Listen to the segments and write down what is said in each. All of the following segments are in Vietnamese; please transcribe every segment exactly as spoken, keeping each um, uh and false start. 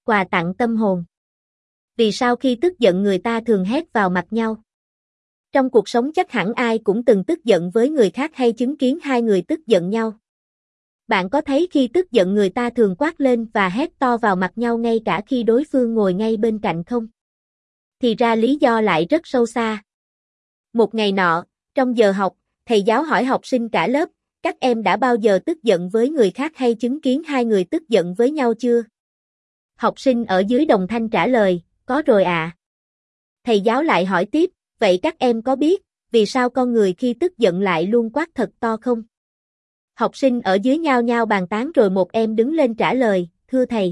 quà tặng tâm hồn. Vì sao khi tức giận người ta thường hét vào mặt nhau? Trong cuộc sống chắc hẳn ai cũng từng tức giận với người khác hay chứng kiến hai người tức giận nhau. Bạn có thấy khi tức giận người ta thường quát lên và hét to vào mặt nhau ngay cả khi đối phương ngồi ngay bên cạnh không? Thì ra lý do lại rất sâu xa. Một ngày nọ, trong giờ học, thầy giáo hỏi học sinh cả lớp, các em đã bao giờ tức giận với người khác hay chứng kiến hai người tức giận với nhau chưa? Học sinh ở dưới đồng thanh trả lời, có rồi ạ. À. Thầy giáo lại hỏi tiếp, vậy các em có biết, vì sao con người khi tức giận lại luôn quát thật to không? Học sinh ở dưới nhao nhao bàn tán rồi một em đứng lên trả lời, thưa thầy.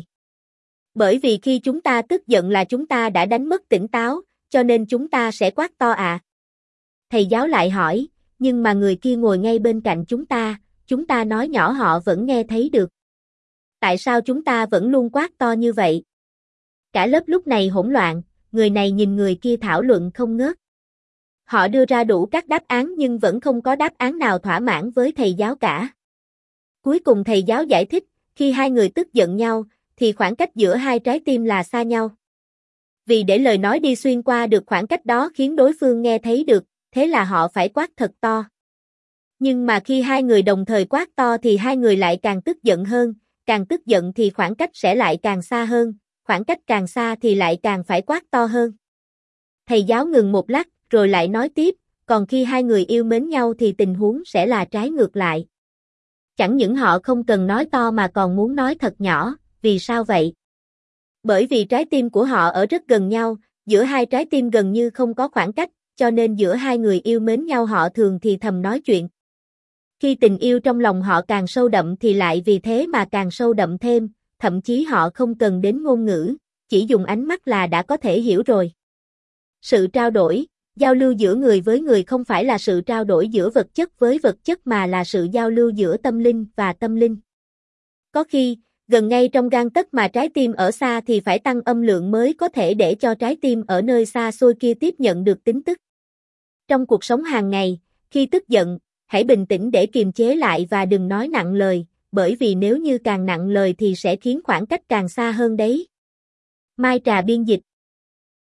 Bởi vì khi chúng ta tức giận là chúng ta đã đánh mất tỉnh táo, cho nên chúng ta sẽ quát to ạ. À. Thầy giáo lại hỏi, nhưng mà người kia ngồi ngay bên cạnh chúng ta, chúng ta nói nhỏ họ vẫn nghe thấy được. Tại sao chúng ta vẫn luôn quát to như vậy? Cả lớp lúc này hỗn loạn, người này nhìn người kia thảo luận không ngớt. Họ đưa ra đủ các đáp án nhưng vẫn không có đáp án nào thỏa mãn với thầy giáo cả. Cuối cùng thầy giáo giải thích, khi hai người tức giận nhau, thì khoảng cách giữa hai trái tim là xa nhau. Vì để lời nói đi xuyên qua được khoảng cách đó khiến đối phương nghe thấy được, thế là họ phải quát thật to. Nhưng mà khi hai người đồng thời quát to thì hai người lại càng tức giận hơn, càng tức giận thì khoảng cách sẽ lại càng xa hơn, khoảng cách càng xa thì lại càng phải quát to hơn. Thầy giáo ngừng một lát, rồi lại nói tiếp, còn khi hai người yêu mến nhau thì tình huống sẽ là trái ngược lại. Chẳng những họ không cần nói to mà còn muốn nói thật nhỏ, vì sao vậy? Bởi vì trái tim của họ ở rất gần nhau, giữa hai trái tim gần như không có khoảng cách, cho nên giữa hai người yêu mến nhau họ thường thì thầm nói chuyện. Khi tình yêu trong lòng họ càng sâu đậm thì lại vì thế mà càng sâu đậm thêm, thậm chí họ không cần đến ngôn ngữ, chỉ dùng ánh mắt là đã có thể hiểu rồi. Sự trao đổi, giao lưu giữa người với người không phải là sự trao đổi giữa vật chất với vật chất mà là sự giao lưu giữa tâm linh và tâm linh. Có khi, gần ngay trong gang tấc mà trái tim ở xa thì phải tăng âm lượng mới có thể để cho trái tim ở nơi xa xôi kia tiếp nhận được tin tức. Trong cuộc sống hàng ngày, khi tức giận, hãy bình tĩnh để kiềm chế lại và đừng nói nặng lời, bởi vì nếu như càng nặng lời thì sẽ khiến khoảng cách càng xa hơn đấy. Mai Trà biên dịch